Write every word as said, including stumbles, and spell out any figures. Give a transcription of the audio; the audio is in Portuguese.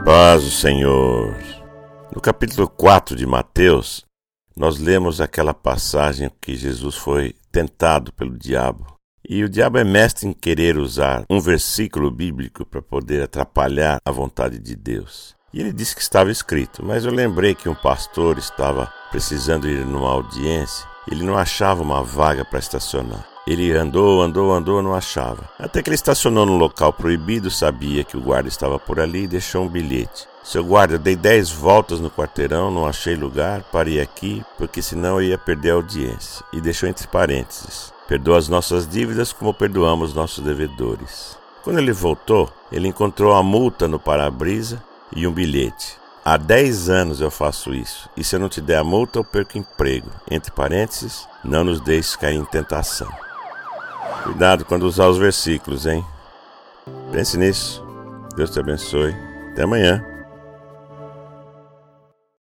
Paz do Senhor. No capítulo quatro de Mateus, nós lemos aquela passagem que Jesus foi tentado pelo diabo. E o diabo é mestre em querer usar um versículo bíblico para poder atrapalhar a vontade de Deus. E ele disse que estava escrito, mas eu lembrei que um pastor estava precisando ir numa audiência, ele não achava uma vaga para estacionar. Ele andou, andou, andou, não achava. Até que ele estacionou num local proibido, sabia que o guarda estava por ali e deixou um bilhete. Seu guarda, eu dei dez voltas no quarteirão, não achei lugar, parei aqui, porque senão eu ia perder a audiência. E deixou entre parênteses: perdoa as nossas dívidas como perdoamos nossos devedores. Quando ele voltou, ele encontrou a multa no para-brisa e um bilhete. Há dez anos eu faço isso, e se eu não te der a multa, eu perco emprego. Entre parênteses, não nos deixes cair em tentação. Cuidado quando usar os versículos, hein? Pense nisso. Deus te abençoe. Até amanhã.